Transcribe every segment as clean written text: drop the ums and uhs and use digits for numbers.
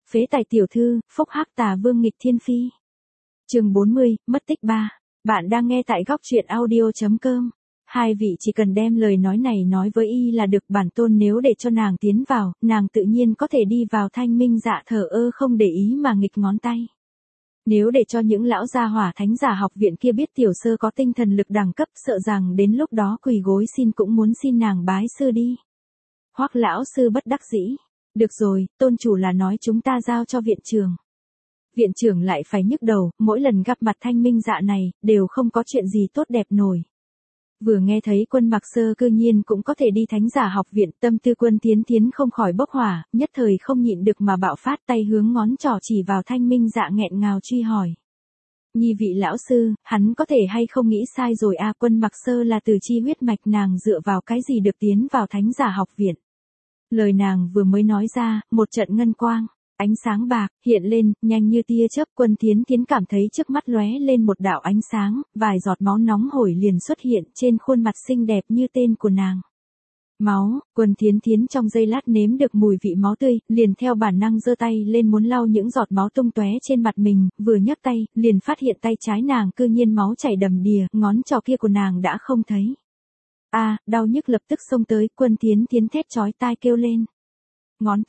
Phế tài tiểu thư, phúc hắc tà vương nghịch thiên phi. Chương 40, mất tích 3. Bạn đang nghe tại góc truyện audio.com. Hai vị chỉ cần đem lời nói này nói với y là được, bản tôn nếu để cho nàng tiến vào, nàng tự nhiên có thể đi vào. Thanh Minh Dạ thờ ơ không để ý mà nghịch ngón tay. Nếu để cho những lão gia hỏa thánh giả học viện kia biết tiểu sơ có tinh thần lực đẳng cấp, sợ rằng đến lúc đó quỳ gối xin cũng muốn xin nàng bái sư đi. Hoắc lão sư bất đắc dĩ. Được rồi, tôn chủ là nói chúng ta giao cho viện trưởng. Viện trưởng lại phải nhức đầu, mỗi lần gặp mặt Thanh Minh Dạ này, đều không có chuyện gì tốt đẹp nổi. Vừa nghe thấy Quân Mặc Sơ cư nhiên cũng có thể đi thánh giả học viện, tâm tư Quân Thiến Thiến không khỏi bốc hỏa, nhất thời không nhịn được mà bạo phát, tay hướng ngón trỏ chỉ vào Thanh Minh Dạ nghẹn ngào truy hỏi. Nhi vị lão sư, hắn có thể hay không nghĩ sai rồi à? Quân Mặc Sơ là từ chi huyết mạch, nàng dựa vào cái gì được tiến vào thánh giả học viện? Lời nàng vừa mới nói ra, một trận ngân quang, ánh sáng bạc hiện lên, nhanh như tia chớp. Quân Thiến Thiến cảm thấy trước mắt lóe lên một đạo ánh sáng, vài giọt máu nóng hổi liền xuất hiện trên khuôn mặt xinh đẹp như tên của nàng. Máu. Quân Thiến Thiến trong giây lát nếm được mùi vị máu tươi, liền theo bản năng giơ tay lên muốn lau những giọt máu tung tóe trên mặt mình, vừa nhấc tay, liền phát hiện tay trái nàng cư nhiên máu chảy đầm đìa, ngón trỏ kia của nàng đã không thấy. Đau nhức lập tức xông tới, Quân Thiến Thiến thét chói tai kêu lên. Ngón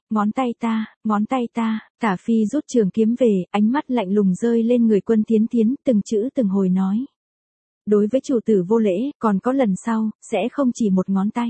tay ta, Tả Phi rút trường kiếm về, ánh mắt lạnh lùng rơi lên người Quân Thiến Thiến, từng chữ từng hồi nói. Đối với chủ tử vô lễ, còn có lần sau, sẽ không chỉ một ngón tay.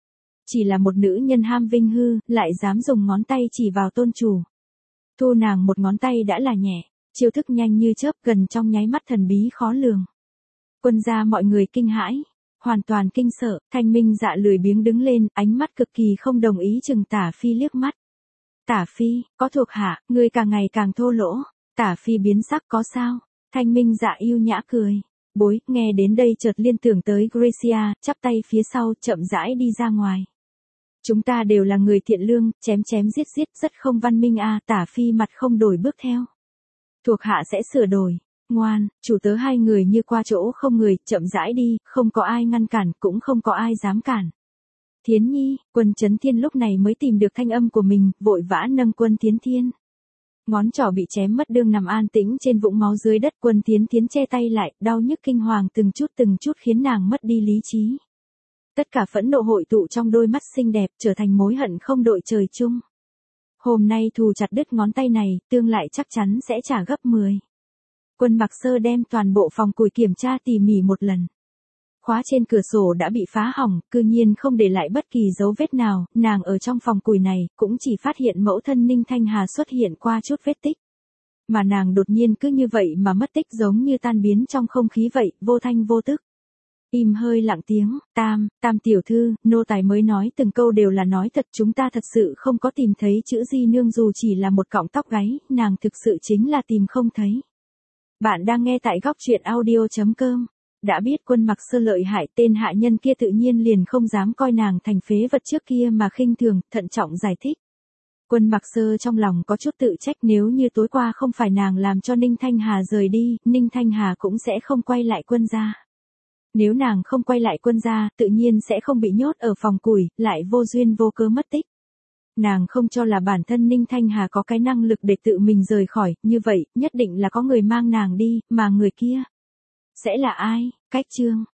Chỉ là một nữ nhân ham vinh hư, lại dám dùng ngón tay chỉ vào tôn chủ. Thu nàng một ngón tay đã là nhẹ, chiêu thức nhanh như chớp, gần trong nháy mắt thần bí khó lường. Quân gia mọi người kinh hãi. Hoàn toàn kinh sợ, Thanh Minh Dạ lười biếng đứng lên, ánh mắt cực kỳ không đồng ý chừng Tả Phi liếc mắt. Tả Phi, có thuộc hạ, ngươi càng ngày càng thô lỗ. Tả Phi biến sắc, có sao? Thanh Minh Dạ yêu nhã cười. Bối, nghe đến đây chợt liên tưởng tới Gracia, chắp tay phía sau, chậm rãi đi ra ngoài. Chúng ta đều là người thiện lương, chém giết rất không văn minh à? Tả Phi mặt không đổi bước theo. Thuộc hạ sẽ sửa đổi. Ngoan, chủ tớ hai người như qua chỗ không người, chậm rãi đi, không có ai ngăn cản, cũng không có ai dám cản. Thiến Nhi. Quân Chấn Thiên lúc này mới tìm được thanh âm của mình, vội vã nâng Quân Thiến Thiên. Ngón trỏ bị chém mất đương nằm an tĩnh trên vũng máu dưới đất. Quân Thiến Thiến che tay lại, đau nhức kinh hoàng từng chút khiến nàng mất đi lý trí. Tất cả phẫn nộ hội tụ trong đôi mắt xinh đẹp, trở thành mối hận không đội trời chung. Hôm nay thù chặt đứt ngón tay này, tương lại chắc chắn sẽ trả gấp 10. Quân Mặc Sơ đem toàn bộ phòng củi kiểm tra tỉ mỉ một lần. Khóa trên cửa sổ đã bị phá hỏng, cư nhiên không để lại bất kỳ dấu vết nào, nàng ở trong phòng củi này, cũng chỉ phát hiện mẫu thân Ninh Thanh Hà xuất hiện qua chút vết tích. Mà nàng đột nhiên cứ như vậy mà mất tích, giống như tan biến trong không khí vậy, vô thanh vô tức. Im hơi lặng tiếng, Tam tiểu thư, nô tài mới nói từng câu đều là nói thật, chúng ta thật sự không có tìm thấy chữ Di Nương dù chỉ là một cọng tóc gáy, nàng thực sự chính là tìm không thấy. Bạn đang nghe tại góc truyện audio.com. Đã biết Quân Mặc Sơ lợi hại, tên hạ nhân kia tự nhiên liền không dám coi nàng thành phế vật trước kia mà khinh thường, thận trọng giải thích. Quân Mặc Sơ trong lòng có chút tự trách, nếu như tối qua không phải nàng làm cho Ninh Thanh Hà rời đi, Ninh Thanh Hà cũng sẽ không quay lại quân gia. Nếu nàng không quay lại quân gia, tự nhiên sẽ không bị nhốt ở phòng củi, lại vô duyên vô cớ mất tích. Nàng không cho là bản thân Ninh Thanh Hà có cái năng lực để tự mình rời khỏi, như vậy, nhất định là có người mang nàng đi, mà người kia sẽ là ai? Cách chương.